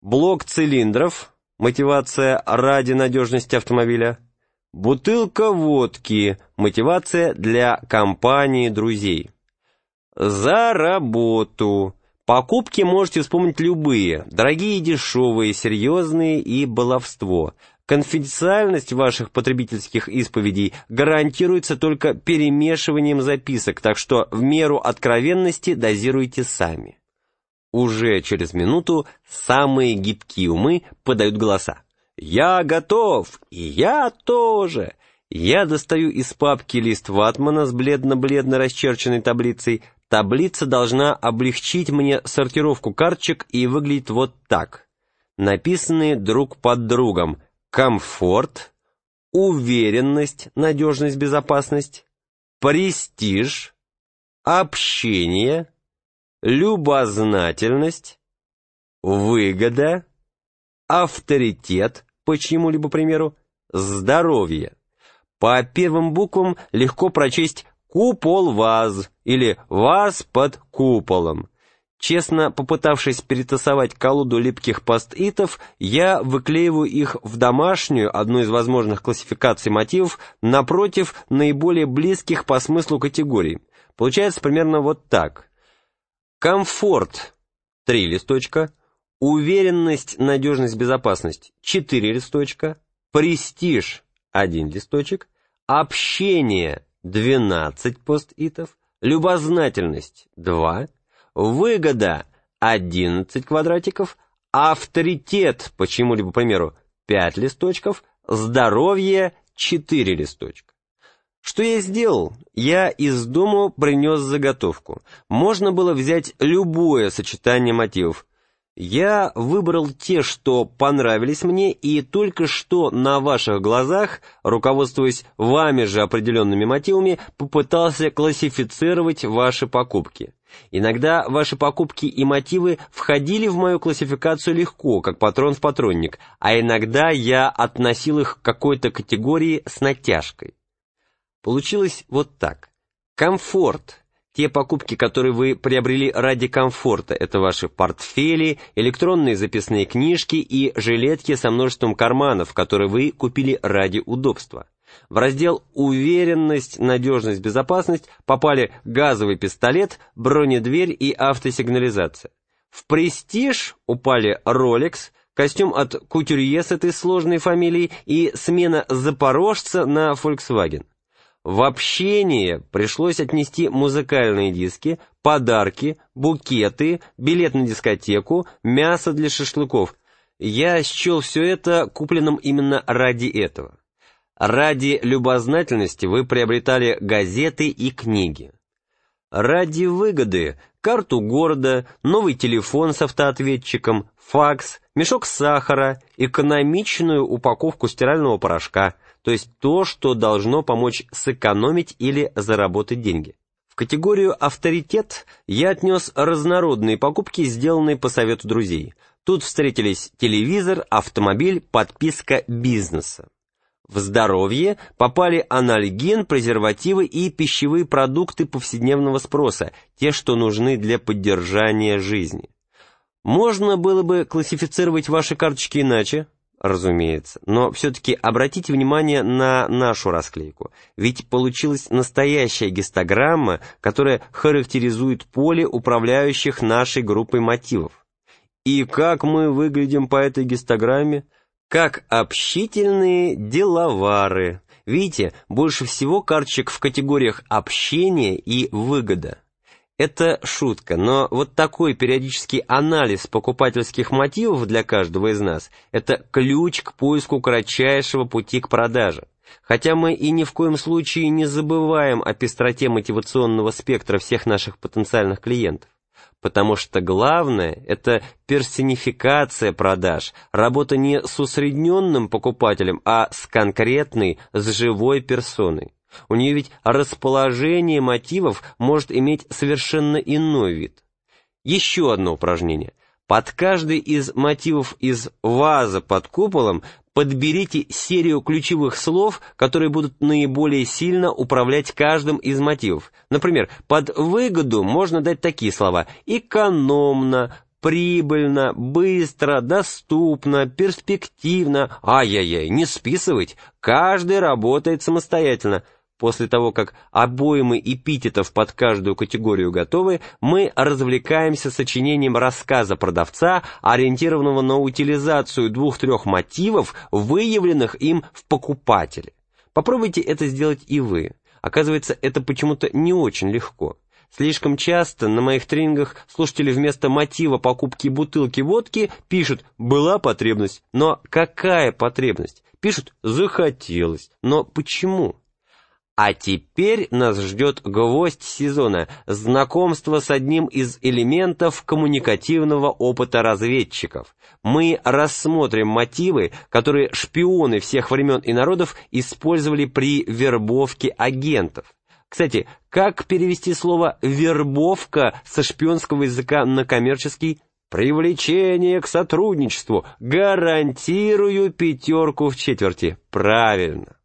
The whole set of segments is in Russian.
блок цилиндров, мотивация ради надежности автомобиля, бутылка водки, мотивация для компании друзей. За работу. Покупки можете вспомнить любые, дорогие и дешевые, серьезные и баловство. Конфиденциальность ваших потребительских исповедей гарантируется только перемешиванием записок, так что в меру откровенности дозируйте сами. Уже через минуту самые гибкие умы подают голоса. «Я готов! И я тоже!» Я достаю из папки лист ватмана с бледно-бледно расчерченной таблицей. Таблица должна облегчить мне сортировку карточек и выглядит вот так. Написанные друг под другом: комфорт, уверенность, надежность, безопасность, престиж, общение, любознательность, выгода, авторитет по чьему-либо примеру, здоровье. По первым буквам легко прочесть «купол-ваз» или «ваз под куполом». Честно попытавшись перетасовать колоду липких пост-итов, я выклеиваю их в домашнюю, одну из возможных классификаций мотивов, напротив наиболее близких по смыслу категорий. Получается примерно вот так. Комфорт – 3 листочка, уверенность, надежность, безопасность – 4 листочка, престиж – 1 листочек, общение – 12 пост-итов, любознательность – 2, выгода – 11 квадратиков, авторитет, по чему-либо примеру, 5 листочков, здоровье – 4 листочка. Что я сделал? Я из дому принес заготовку. Можно было взять любое сочетание мотивов. Я выбрал те, что понравились мне, и только что на ваших глазах, руководствуясь вами же определенными мотивами, попытался классифицировать ваши покупки. Иногда ваши покупки и мотивы входили в мою классификацию легко, как патрон в патронник, а иногда я относил их к какой-то категории с натяжкой. Получилось вот так. Комфорт. Те покупки, которые вы приобрели ради комфорта, это ваши портфели, электронные записные книжки и жилетки со множеством карманов, которые вы купили ради удобства. В раздел «Уверенность, надежность, безопасность» попали газовый пистолет, бронедверь и автосигнализация. В «Престиж» упали Rolex, костюм от кутюрье с этой сложной фамилией и смена запорожца на Volkswagen. В общение пришлось отнести музыкальные диски, подарки, букеты, билет на дискотеку, мясо для шашлыков. Я счел все это купленным именно ради этого. Ради любознательности вы приобретали газеты и книги. Ради выгоды – карту города, новый телефон с автоответчиком, факс, мешок сахара, экономичную упаковку стирального порошка, то есть то, что должно помочь сэкономить или заработать деньги. В категорию «авторитет» я отнес разнородные покупки, сделанные по совету друзей. Тут встретились телевизор, автомобиль, подписка бизнеса. В здоровье попали анальгин, презервативы и пищевые продукты повседневного спроса, те, что нужны для поддержания жизни. Можно было бы классифицировать ваши карточки иначе, разумеется, но все-таки обратите внимание на нашу расклейку, ведь получилась настоящая гистограмма, которая характеризует поле управляющих нашей группой мотивов. И как мы выглядим по этой гистограмме? Как общительные деловары. Видите, больше всего карточек в категориях «общение» и «выгода». Это шутка, но вот такой периодический анализ покупательских мотивов для каждого из нас – это ключ к поиску кратчайшего пути к продаже. Хотя мы и ни в коем случае не забываем о пестроте мотивационного спектра всех наших потенциальных клиентов. Потому что главное – это персонификация продаж, работа не с усредненным покупателем, а с конкретной, с живой персоной. У нее ведь расположение мотивов может иметь совершенно иной вид. Еще одно упражнение. Под каждый из мотивов из ваза под куполом подберите серию ключевых слов, которые будут наиболее сильно управлять каждым из мотивов. Например, под выгоду можно дать такие слова: экономно, прибыльно, быстро, доступно, перспективно. Ай-яй-яй, не списывать, каждый работает самостоятельно. После того, как обоймы эпитетов под каждую категорию готовы, мы развлекаемся сочинением рассказа продавца, ориентированного на утилизацию 2-3 мотивов, выявленных им в покупателе. Попробуйте это сделать и вы. Оказывается, это почему-то не очень легко. Слишком часто на моих тренингах слушатели вместо мотива покупки бутылки водки пишут «была потребность». Но какая потребность? Пишут «захотелось». Но почему? А теперь нас ждет гвоздь сезона – знакомство с одним из элементов коммуникативного опыта разведчиков. Мы рассмотрим мотивы, которые шпионы всех времен и народов использовали при вербовке агентов. Кстати, как перевести слово «вербовка» со шпионского языка на коммерческий? Привлечение к сотрудничеству. Гарантирую 5 в четверти. Правильно.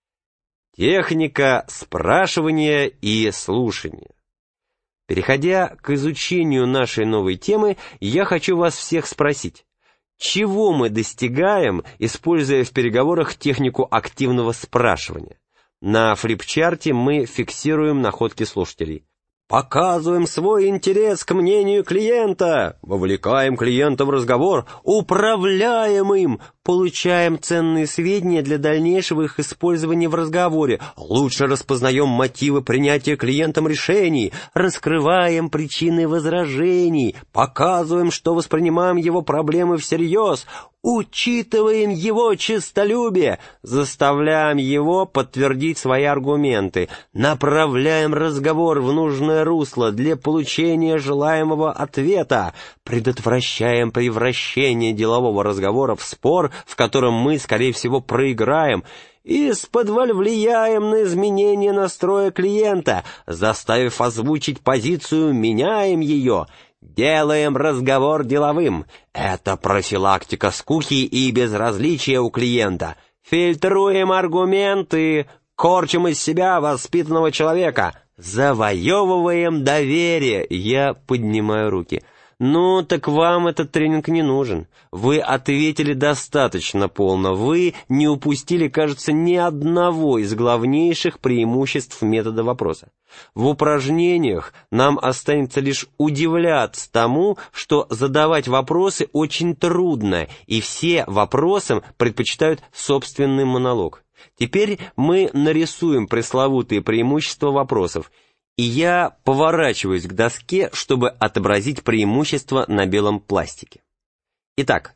Техника спрашивания и слушания. Переходя к изучению нашей новой темы, я хочу вас всех спросить, чего мы достигаем, используя в переговорах технику активного спрашивания? На флипчарте мы фиксируем находки слушателей. Показываем свой интерес к мнению клиента, вовлекаем клиента в разговор, управляем им, получаем ценные сведения для дальнейшего их использования в разговоре, лучше распознаем мотивы принятия клиентом решений, раскрываем причины возражений, показываем, что воспринимаем его проблемы всерьез, учитываем его честолюбие, заставляем его подтвердить свои аргументы, направляем разговор в нужное русло для получения желаемого ответа, предотвращаем превращение делового разговора в спор, в котором мы, скорее всего, проиграем, исподволь влияем на изменение настроя клиента, заставив озвучить позицию, меняем ее, делаем разговор деловым. Это профилактика скуки и безразличия у клиента. Фильтруем аргументы, корчим из себя воспитанного человека, завоевываем доверие. Я поднимаю руки. Ну, так вам этот тренинг не нужен. Вы ответили достаточно полно. Вы не упустили, кажется, ни одного из главнейших преимуществ метода вопроса. В упражнениях нам останется лишь удивляться тому, что задавать вопросы очень трудно, и все вопросам предпочитают собственный монолог. Теперь мы нарисуем пресловутые преимущества вопросов, и я поворачиваюсь к доске, чтобы отобразить преимущества на белом пластике. Итак,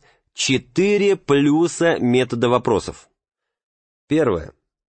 4 плюса метода вопросов. Первое.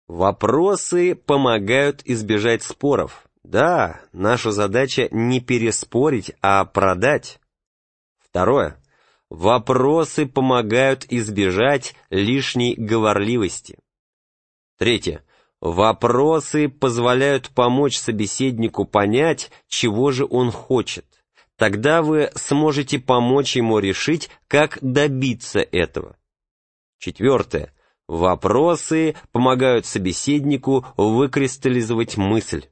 Вопросы помогают избежать споров. Да, наша задача не переспорить, а продать. Второе. Вопросы помогают избежать лишней говорливости. Третье. Вопросы позволяют помочь собеседнику понять, чего же он хочет. Тогда вы сможете помочь ему решить, как добиться этого. Четвертое. Вопросы помогают собеседнику выкристаллизовать мысль.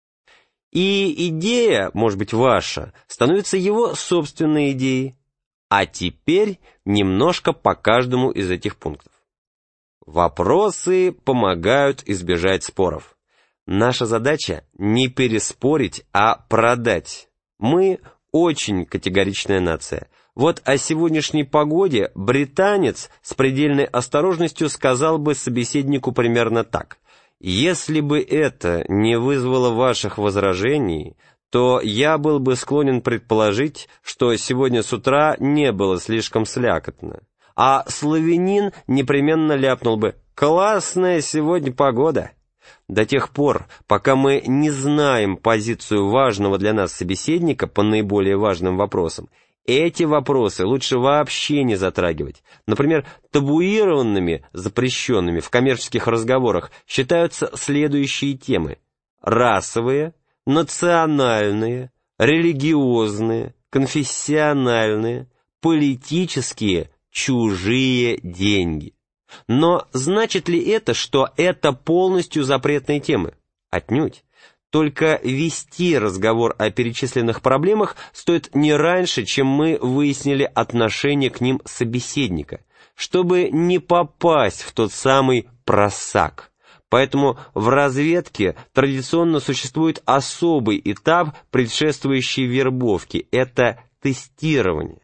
И идея, может быть ваша, становится его собственной идеей. А теперь немножко по каждому из этих пунктов. Вопросы помогают избежать споров. Наша задача не переспорить, а продать. Мы очень категоричная нация. Вот о сегодняшней погоде британец с предельной осторожностью сказал бы собеседнику примерно так. Если бы это не вызвало ваших возражений, то я был бы склонен предположить, что сегодня с утра не было слишком слякотно. А славянин непременно ляпнул бы «Классная сегодня погода». До тех пор, пока мы не знаем позицию важного для нас собеседника по наиболее важным вопросам, эти вопросы лучше вообще не затрагивать. Например, табуированными, запрещенными в коммерческих разговорах считаются следующие темы: расовые, национальные, религиозные, конфессиональные, политические, чужие деньги. Но значит ли это, что это полностью запретные темы? Отнюдь. Только вести разговор о перечисленных проблемах стоит не раньше, чем мы выяснили отношение к ним собеседника, чтобы не попасть в тот самый просак. Поэтому в разведке традиционно существует особый этап, предшествующий вербовке – это тестирование.